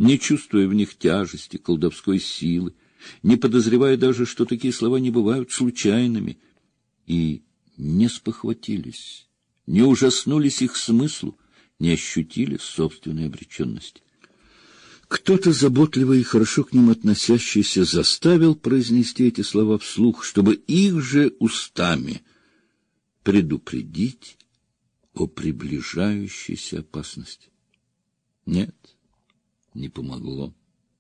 не чувствуя в них тяжести, колдовской силы, не подозревая даже, что такие слова не бывают случайными, и не спохватились, не ужаснулись их смыслу, не ощутили собственной обреченности. Кто-то, заботливый и хорошо к ним относящийся, заставил произнести эти слова вслух, чтобы их же устами предупредить о приближающейся опасности. Нет, не помогло.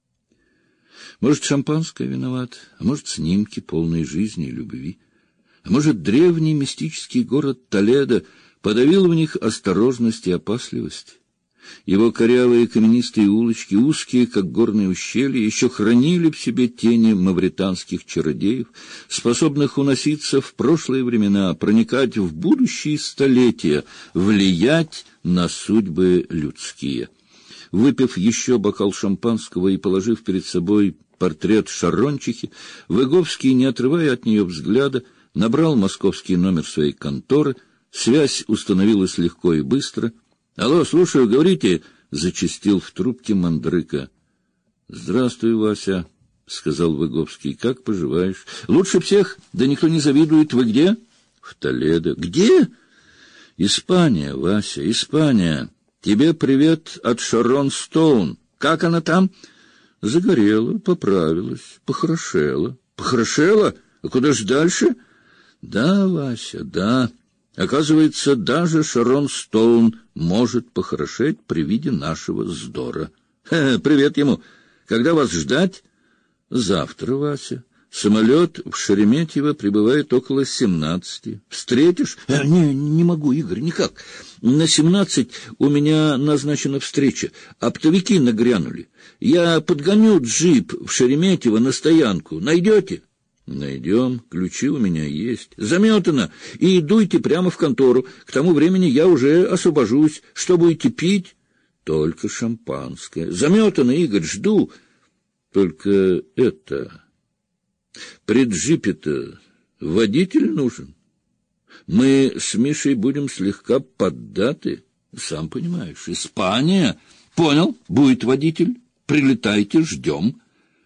Может, шампанское виноват, а может, снимки, полные жизни и любви, а может, древний мистический город Толедо подавил в них осторожность и опасливость. Его корявые каменистые улочки, узкие, как горные ущелья, еще хранили в себе тени мавританских чародеев, способных уноситься в прошлые времена, проникать в будущие столетия, влиять на судьбы людские. Выпив еще бокал шампанского и положив перед собой портрет Шарончихи, Выговский, не отрывая от нее взгляда, набрал московский номер своей конторы. Связь установилась легко и быстро. — Алло, слушаю, говорите, — зачастил в трубке Мандрыка. — Здравствуй, Вася, — сказал Выговский. — Как поживаешь? — Лучше всех, да никто не завидует. Вы где? — В Толедо. — Где? — Испания, Вася, Испания. Тебе привет от Шарон Стоун. Как она там? — Загорела, поправилась, похорошела. — Похорошела? А куда ж дальше? — Да, Вася, да. Оказывается, даже Шарон Стоун может похорошеть при виде нашего Здора. Привет ему. Когда вас ждать? Завтра, Вася. Самолет в Шереметьево прибывает около 17. Встретишь? Не могу, Игорь, никак. На 17 у меня назначена встреча. Оптовики нагрянули. Я подгоню джип в Шереметьево на стоянку. Найдете? Найдем, ключи у меня есть. Заметано, и дуйте прямо в контору. К тому времени я уже освобожусь. Что будете пить? Только шампанское. Заметано, Игорь, жду. Только это... При джипе-то водитель нужен. Мы с Мишей будем слегка поддаты. Сам понимаешь, Испания. Понял, будет водитель. Прилетайте, ждем.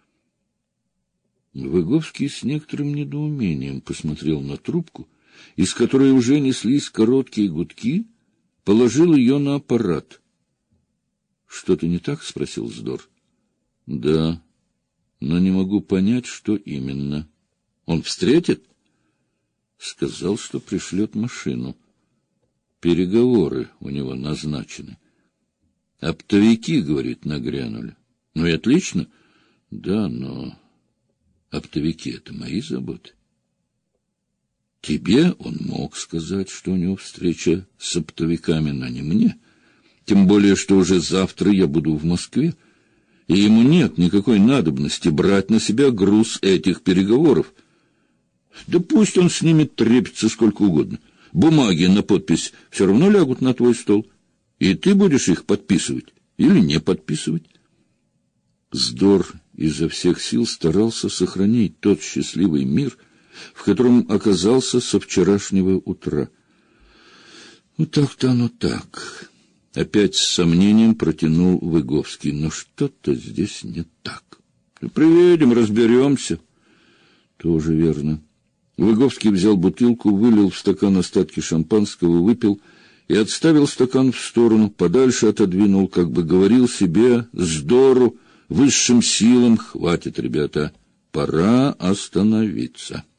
Выговский с некоторым недоумением посмотрел на трубку, из которой уже неслись короткие гудки, положил ее на аппарат. — Что-то не так? — спросил Здор. — Да, но не могу понять, что именно. — Он встретит? — Сказал, что пришлет машину. Переговоры у него назначены. Оптовики, говорит, нагрянули. — Ну и отлично. — Да, но... Оптовики — это мои заботы. Тебе он мог сказать, что у него встреча с оптовиками, но не мне. Тем более, что уже завтра я буду в Москве, и ему нет никакой надобности брать на себя груз этих переговоров. Да пусть он с ними трепится сколько угодно. Бумаги на подпись все равно лягут на твой стол, и ты будешь их подписывать или не подписывать. Здор изо всех сил старался сохранить тот счастливый мир, в котором оказался со вчерашнего утра. Ну так-то оно так. Опять с сомнением протянул Выговский. Но что-то здесь не так. Приедем, разберемся. Тоже верно. Выговский взял бутылку, вылил в стакан остатки шампанского, выпил и отставил стакан в сторону, подальше отодвинул, как бы говорил себе: «Здору, высшим силам хватит, ребята, пора остановиться».